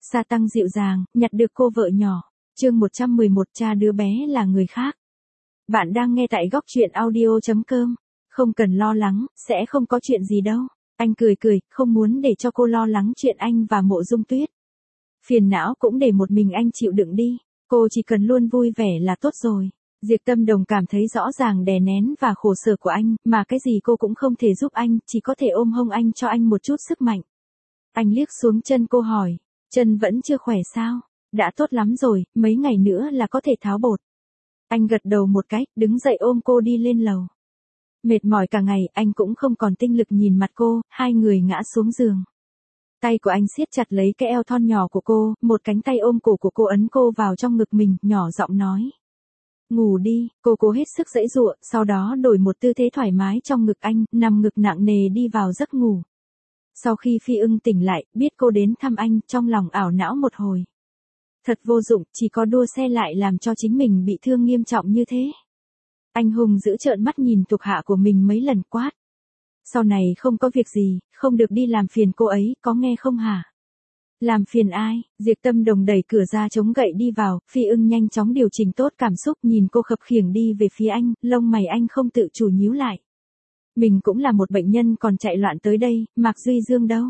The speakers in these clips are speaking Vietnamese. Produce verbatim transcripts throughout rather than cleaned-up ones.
Sa Tăng dịu dàng, nhặt được cô vợ nhỏ. Chương một trăm mười một, cha đứa bé là người khác. Bạn đang nghe tại góc truyện audio chấm com. Không cần lo lắng, sẽ không có chuyện gì đâu. Anh cười cười, không muốn để cho cô lo lắng chuyện anh và Mộ Dung Tuyết. Phiền não cũng để một mình anh chịu đựng đi, cô chỉ cần luôn vui vẻ là tốt rồi. Diệp Tâm Đồng cảm thấy rõ ràng đè nén và khổ sở của anh, mà cái gì cô cũng không thể giúp anh, chỉ có thể ôm hông anh cho anh một chút sức mạnh. Anh liếc xuống chân cô hỏi, chân vẫn chưa khỏe sao? Đã tốt lắm rồi, mấy ngày nữa là có thể tháo bột. Anh gật đầu một cái, đứng dậy ôm cô đi lên lầu. Mệt mỏi cả ngày, anh cũng không còn tinh lực nhìn mặt cô, hai người ngã xuống giường. Tay của anh siết chặt lấy cái eo thon nhỏ của cô, một cánh tay ôm cổ của cô ấn cô vào trong ngực mình, nhỏ giọng nói. Ngủ đi, cô cố hết sức giãy giụa, sau đó đổi một tư thế thoải mái trong ngực anh, nằm ngực nặng nề đi vào giấc ngủ. Sau khi Phi Ưng tỉnh lại, biết cô đến thăm anh, trong lòng ảo não một hồi. Thật vô dụng, chỉ có đua xe lại làm cho chính mình bị thương nghiêm trọng như thế. Anh hùng giữ trợn mắt nhìn thuộc hạ của mình mấy lần quát. Sau này không có việc gì, không được đi làm phiền cô ấy, có nghe không hả? Làm phiền ai? Diệp Tâm Đồng đẩy cửa ra chống gậy đi vào, Phi Ưng nhanh chóng điều chỉnh tốt cảm xúc, nhìn cô khập khiễng đi về phía anh, lông mày anh không tự chủ nhíu lại. Mình cũng là một bệnh nhân còn chạy loạn tới đây, Mạc Duy Dương đâu?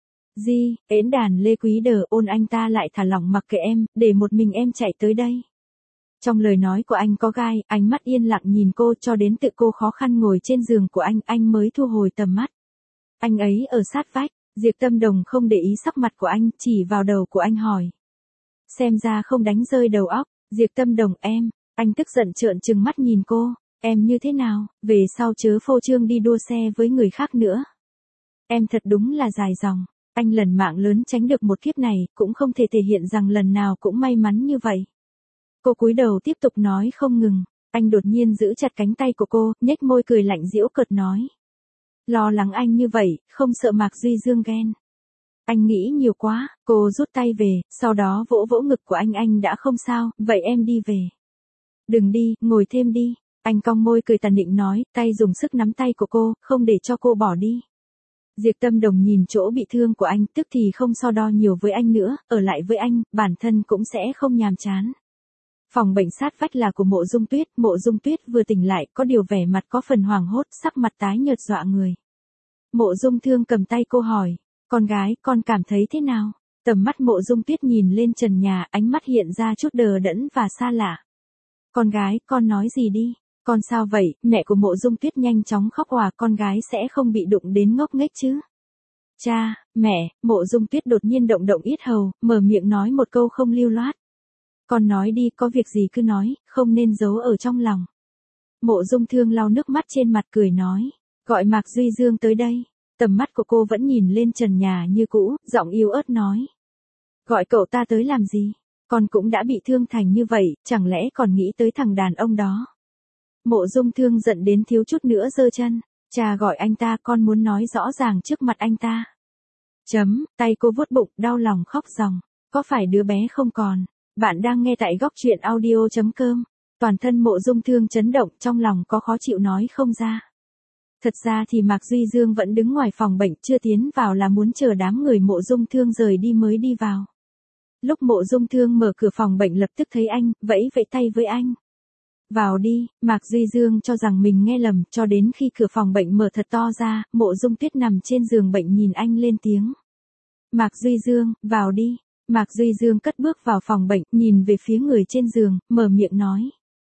Di, ễn đàn Lê Quý Đờ ôn anh ta lại thả lỏng mặc kệ em, để một mình em chạy tới đây. Trong lời nói của anh có gai, ánh mắt yên lặng nhìn cô cho đến tự cô khó khăn ngồi trên giường của anh, anh mới thu hồi tầm mắt. Anh ấy ở sát vách, Diệp Tâm Đồng không để ý sắc mặt của anh, chỉ vào đầu của anh hỏi. Xem ra không đánh rơi đầu óc, Diệp Tâm Đồng em, anh tức giận trợn trừng mắt nhìn cô, em như thế nào, về sau chớ phô trương đi đua xe với người khác nữa. Em thật đúng là dài dòng, anh lần mạng lớn tránh được một kiếp này, cũng không thể thể hiện rằng lần nào cũng may mắn như vậy. Cô cúi đầu tiếp tục nói không ngừng, anh đột nhiên giữ chặt cánh tay của cô, nhếch môi cười lạnh giễu cợt nói. Lo lắng anh như vậy, không sợ Mạc Duy Dương ghen. Anh nghĩ nhiều quá, cô rút tay về, sau đó vỗ vỗ ngực của anh anh đã không sao, vậy em đi về. Đừng đi, ngồi thêm đi, anh cong môi cười tàn định nói, tay dùng sức nắm tay của cô, không để cho cô bỏ đi. Diệp Tâm Đồng nhìn chỗ bị thương của anh, tức thì không so đo nhiều với anh nữa, ở lại với anh, bản thân cũng sẽ không nhàm chán. Phòng bệnh sát vách là của Mộ Dung Tuyết, Mộ Dung Tuyết vừa tỉnh lại, có điều vẻ mặt có phần hoảng hốt, sắc mặt tái nhợt dọa người. Mộ Dung Thương cầm tay cô hỏi, con gái, con cảm thấy thế nào? Tầm mắt Mộ Dung Tuyết nhìn lên trần nhà, ánh mắt hiện ra chút đờ đẫn và xa lạ. Con gái, con nói gì đi? Con sao vậy? Mẹ của Mộ Dung Tuyết nhanh chóng khóc òa, con gái sẽ không bị đụng đến ngốc nghếch chứ? Cha, mẹ, Mộ Dung Tuyết đột nhiên động động yết hầu, mở miệng nói một câu không lưu loát. Con nói đi, có việc gì cứ nói, không nên giấu ở trong lòng. Mộ Dung Thương lau nước mắt trên mặt cười nói, gọi Mạc Duy Dương tới đây. Tầm mắt của cô vẫn nhìn lên trần nhà như cũ, giọng yếu ớt nói. Gọi cậu ta tới làm gì? Con cũng đã bị thương thành như vậy, chẳng lẽ còn nghĩ tới thằng đàn ông đó? Mộ Dung Thương giận đến thiếu chút nữa giơ chân. Cha gọi anh ta, con muốn nói rõ ràng trước mặt anh ta. Chấm, tay cô vuốt bụng, đau lòng khóc ròng. Có phải đứa bé không còn? Bạn đang nghe tại góc truyện audio chấm com. Toàn thân Mộ Dung Thương chấn động, trong lòng có khó chịu nói không ra. Thật ra thì Mạc Duy Dương vẫn đứng ngoài phòng bệnh, chưa tiến vào là muốn chờ đám người Mộ Dung Thương rời đi mới đi vào. Lúc Mộ Dung Thương mở cửa phòng bệnh lập tức thấy anh, vẫy vẫy tay với anh. Vào đi, Mạc Duy Dương cho rằng mình nghe lầm, cho đến khi cửa phòng bệnh mở thật to ra, Mộ Dung Tuyết nằm trên giường bệnh nhìn anh lên tiếng. Mạc Duy Dương, vào đi. Mạc Duy Dương cất bước vào phòng bệnh, nhìn về phía người trên giường, mở miệng nói.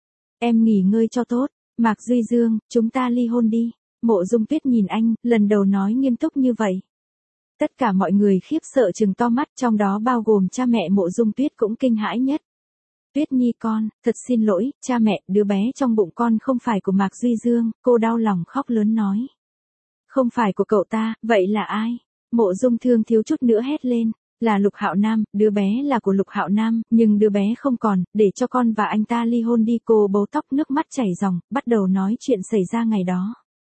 Em nghỉ ngơi cho tốt. Mạc Duy Dương, chúng ta ly hôn đi. Mộ Dung Tuyết nhìn anh, lần đầu nói nghiêm túc như vậy. Tất cả mọi người khiếp sợ trừng to mắt, trong đó bao gồm cha mẹ Mộ Dung Tuyết cũng kinh hãi nhất. Tuyết Nhi con, thật xin lỗi, cha mẹ, đứa bé trong bụng con không phải của Mạc Duy Dương, cô đau lòng khóc lớn nói. Không phải của cậu ta, vậy là ai? Mộ Dung Thương thiếu chút nữa hét lên. Là Lục Hạo Nam, đứa bé là của Lục Hạo Nam, nhưng đứa bé không còn, để cho con và anh ta ly hôn đi. Cô bấu tóc nước mắt chảy ròng, bắt đầu nói chuyện xảy ra ngày đó.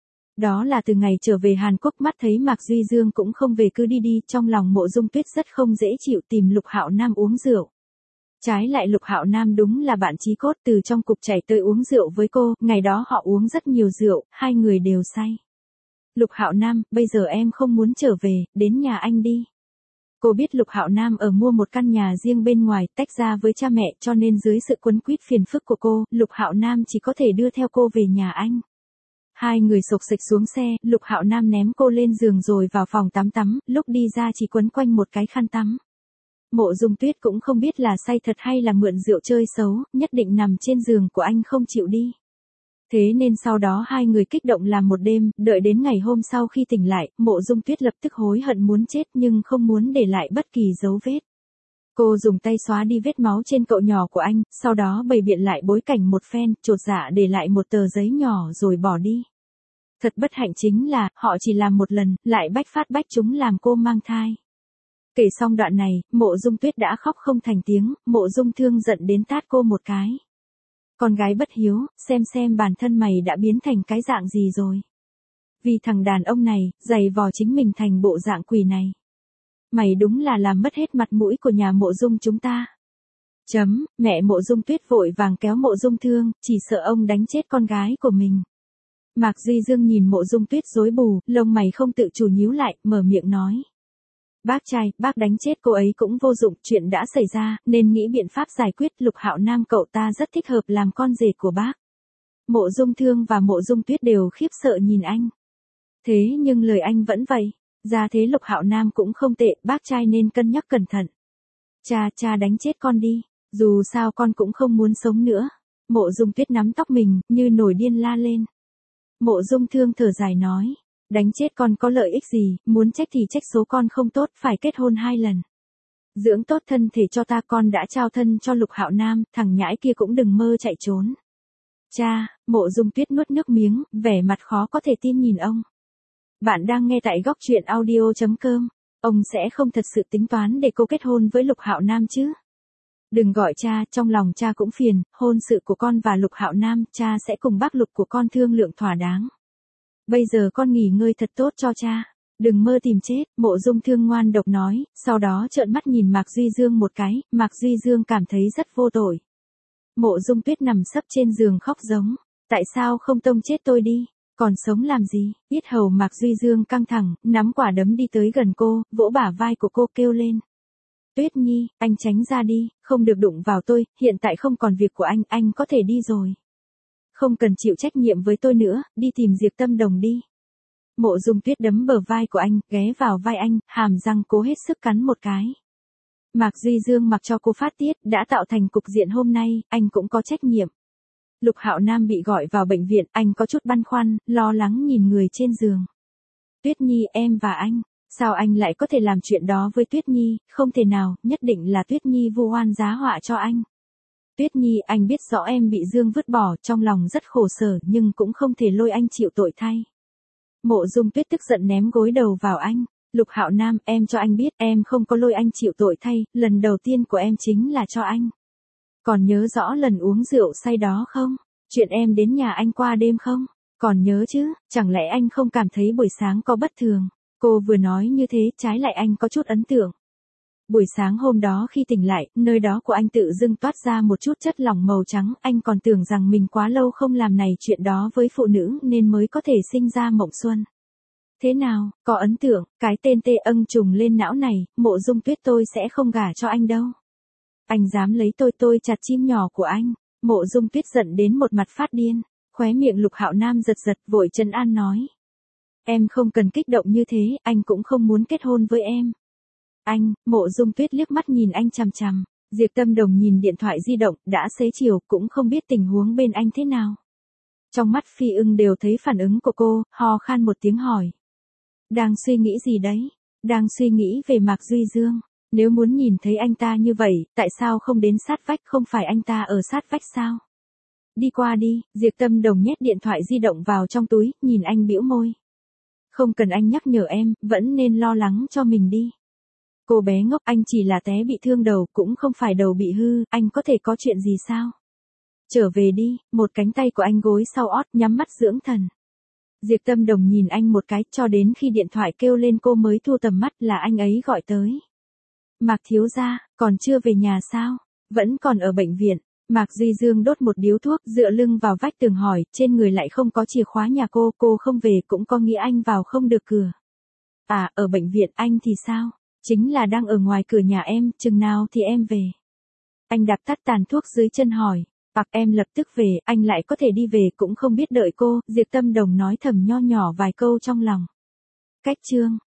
Đó là từ ngày trở về Hàn Quốc, mắt thấy Mạc Duy Dương cũng không về cứ đi đi, trong lòng Mộ Dung Tuyết rất không dễ chịu, tìm Lục Hạo Nam uống rượu. Trái lại Lục Hạo Nam đúng là bạn chí cốt, từ trong cục chảy tới uống rượu với cô, ngày đó họ uống rất nhiều rượu, hai người đều say. Lục Hạo Nam, bây giờ em không muốn trở về, đến nhà anh đi. Cô biết Lục Hạo Nam ở mua một căn nhà riêng bên ngoài, tách ra với cha mẹ, cho nên dưới sự quấn quýt phiền phức của cô, Lục Hạo Nam chỉ có thể đưa theo cô về nhà anh. Hai người xộc xệch xuống xe, Lục Hạo Nam ném cô lên giường rồi vào phòng tắm tắm, lúc đi ra chỉ quấn quanh một cái khăn tắm. Mộ Dung Tuyết cũng không biết là say thật hay là mượn rượu chơi xấu, nhất định nằm trên giường của anh không chịu đi. Thế nên sau đó hai người kích động làm một đêm, đợi đến ngày hôm sau khi tỉnh lại, Mộ Dung Tuyết lập tức hối hận muốn chết nhưng không muốn để lại bất kỳ dấu vết. Cô dùng tay xóa đi vết máu trên cậu nhỏ của anh, sau đó bày biện lại bối cảnh một phen, chột dạ để lại một tờ giấy nhỏ rồi bỏ đi. Thật bất hạnh chính là, họ chỉ làm một lần, lại bách phát bách trúng làm cô mang thai. Kể xong đoạn này, Mộ Dung Tuyết đã khóc không thành tiếng, Mộ Dung Thương giận đến tát cô một cái. Con gái bất hiếu, xem xem bản thân mày đã biến thành cái dạng gì rồi. Vì thằng đàn ông này, giày vò chính mình thành bộ dạng quỷ này. Mày đúng là làm mất hết mặt mũi của nhà Mộ Dung chúng ta. Chấm, mẹ Mộ Dung Tuyết vội vàng kéo Mộ Dung Thương, chỉ sợ ông đánh chết con gái của mình. Mạc Duy Dương nhìn Mộ Dung Tuyết rối bù, lông mày không tự chủ nhíu lại, mở miệng nói. Bác trai, bác đánh chết cô ấy cũng vô dụng, chuyện đã xảy ra, nên nghĩ biện pháp giải quyết. Lục Hạo Nam cậu ta rất thích hợp làm con rể của bác. Mộ Dung Thương và Mộ Dung Tuyết đều khiếp sợ nhìn anh. Thế nhưng lời anh vẫn vậy. Ra thế Lục Hạo Nam cũng không tệ, bác trai nên cân nhắc cẩn thận. Cha, cha đánh chết con đi, dù sao con cũng không muốn sống nữa. Mộ Dung Tuyết nắm tóc mình, như nổi điên la lên. Mộ Dung Thương thở dài nói. Đánh chết con có lợi ích gì, muốn trách thì trách số con không tốt, phải kết hôn hai lần. Dưỡng tốt thân thể cho ta, con đã trao thân cho Lục Hạo Nam, thằng nhãi kia cũng đừng mơ chạy trốn. Cha, Mộ Dung Tuyết nuốt nước miếng, vẻ mặt khó có thể tin nhìn ông. Bạn đang nghe tại góc truyện audio chấm com, ông sẽ không thật sự tính toán để cô kết hôn với Lục Hạo Nam chứ? Đừng gọi cha, trong lòng cha cũng phiền, hôn sự của con và Lục Hạo Nam, cha sẽ cùng bác Lục của con thương lượng thỏa đáng. Bây giờ con nghỉ ngơi thật tốt cho cha, đừng mơ tìm chết. Mộ Dung Thương ngoan độc nói, sau đó trợn mắt nhìn Mạc Duy Dương một cái, Mạc Duy Dương cảm thấy rất vô tội. Mộ Dung Tuyết nằm sấp trên giường khóc giống, tại sao không tông chết tôi đi, còn sống làm gì? Yết hầu Mạc Duy Dương căng thẳng, nắm quả đấm đi tới gần cô, vỗ bả vai của cô kêu lên. Tuyết Nhi, anh tránh ra đi, không được đụng vào tôi, hiện tại không còn việc của anh, anh có thể đi rồi. Không cần chịu trách nhiệm với tôi nữa, đi tìm Diệp Tâm Đồng đi. Mộ Dung Tuyết đấm bờ vai của anh, ghé vào vai anh, hàm răng cố hết sức cắn một cái. Mạc Duy Dương mặc cho cô phát tiết, đã tạo thành cục diện hôm nay, anh cũng có trách nhiệm. Lục Hạo Nam bị gọi vào bệnh viện, anh có chút băn khoăn, lo lắng nhìn người trên giường. Tuyết Nhi, em và anh, sao anh lại có thể làm chuyện đó với Tuyết Nhi? Không thể nào, nhất định là Tuyết Nhi vu oan giá họa cho anh. Tuyết Nhi, anh biết rõ em bị Dương vứt bỏ, trong lòng rất khổ sở, nhưng cũng không thể lôi anh chịu tội thay. Mộ Dung Tuyết tức giận ném gối đầu vào anh. Lục Hạo Nam, em cho anh biết, em không có lôi anh chịu tội thay, lần đầu tiên của em chính là cho anh. Còn nhớ rõ lần uống rượu say đó không? Chuyện em đến nhà anh qua đêm không? Còn nhớ chứ, chẳng lẽ anh không cảm thấy buổi sáng có bất thường? Cô vừa nói như thế, trái lại anh có chút ấn tượng. Buổi sáng hôm đó khi tỉnh lại, nơi đó của anh tự dưng toát ra một chút chất lỏng màu trắng, anh còn tưởng rằng mình quá lâu không làm này chuyện đó với phụ nữ nên mới có thể sinh ra mộng xuân. Thế nào, có ấn tượng, cái tên tê âng trùng lên não này, Mộ Dung Tuyết tôi sẽ không gả cho anh đâu. Anh dám lấy tôi tôi chặt chim nhỏ của anh. Mộ Dung Tuyết giận đến một mặt phát điên, khóe miệng Lục Hạo Nam giật giật vội trấn an nói. Em không cần kích động như thế, anh cũng không muốn kết hôn với em. Anh, Mộ Dung Tuyết liếc mắt nhìn anh chằm chằm, Diệp Tâm Đồng nhìn điện thoại di động, đã xế chiều, cũng không biết tình huống bên anh thế nào. Trong mắt Phi Ưng đều thấy phản ứng của cô, ho khan một tiếng hỏi. Đang suy nghĩ gì đấy? Đang suy nghĩ về Mạc Duy Dương. Nếu muốn nhìn thấy anh ta như vậy, tại sao không đến sát vách, không phải anh ta ở sát vách sao? Đi qua đi, Diệp Tâm Đồng nhét điện thoại di động vào trong túi, nhìn anh bĩu môi. Không cần anh nhắc nhở em, vẫn nên lo lắng cho mình đi. Cô bé ngốc, anh chỉ là té bị thương đầu, cũng không phải đầu bị hư, anh có thể có chuyện gì sao? Trở về đi, một cánh tay của anh gối sau ót, nhắm mắt dưỡng thần. Diệp Tâm Đồng nhìn anh một cái, cho đến khi điện thoại kêu lên cô mới thu tầm mắt, là anh ấy gọi tới. Mạc thiếu gia, còn chưa về nhà sao? Vẫn còn ở bệnh viện. Mạc Duy Dương đốt một điếu thuốc, dựa lưng vào vách tường hỏi, trên người lại không có chìa khóa nhà cô, cô không về cũng có nghĩa anh vào không được cửa. À, ở bệnh viện, anh thì sao? Chính là đang ở ngoài cửa nhà em, chừng nào thì em về. Anh đạp tắt tàn thuốc dưới chân hỏi. Bạc em lập tức về, anh lại có thể đi về cũng không biết đợi cô, Diệp Tâm Đồng nói thầm nho nhỏ vài câu trong lòng. Cách chương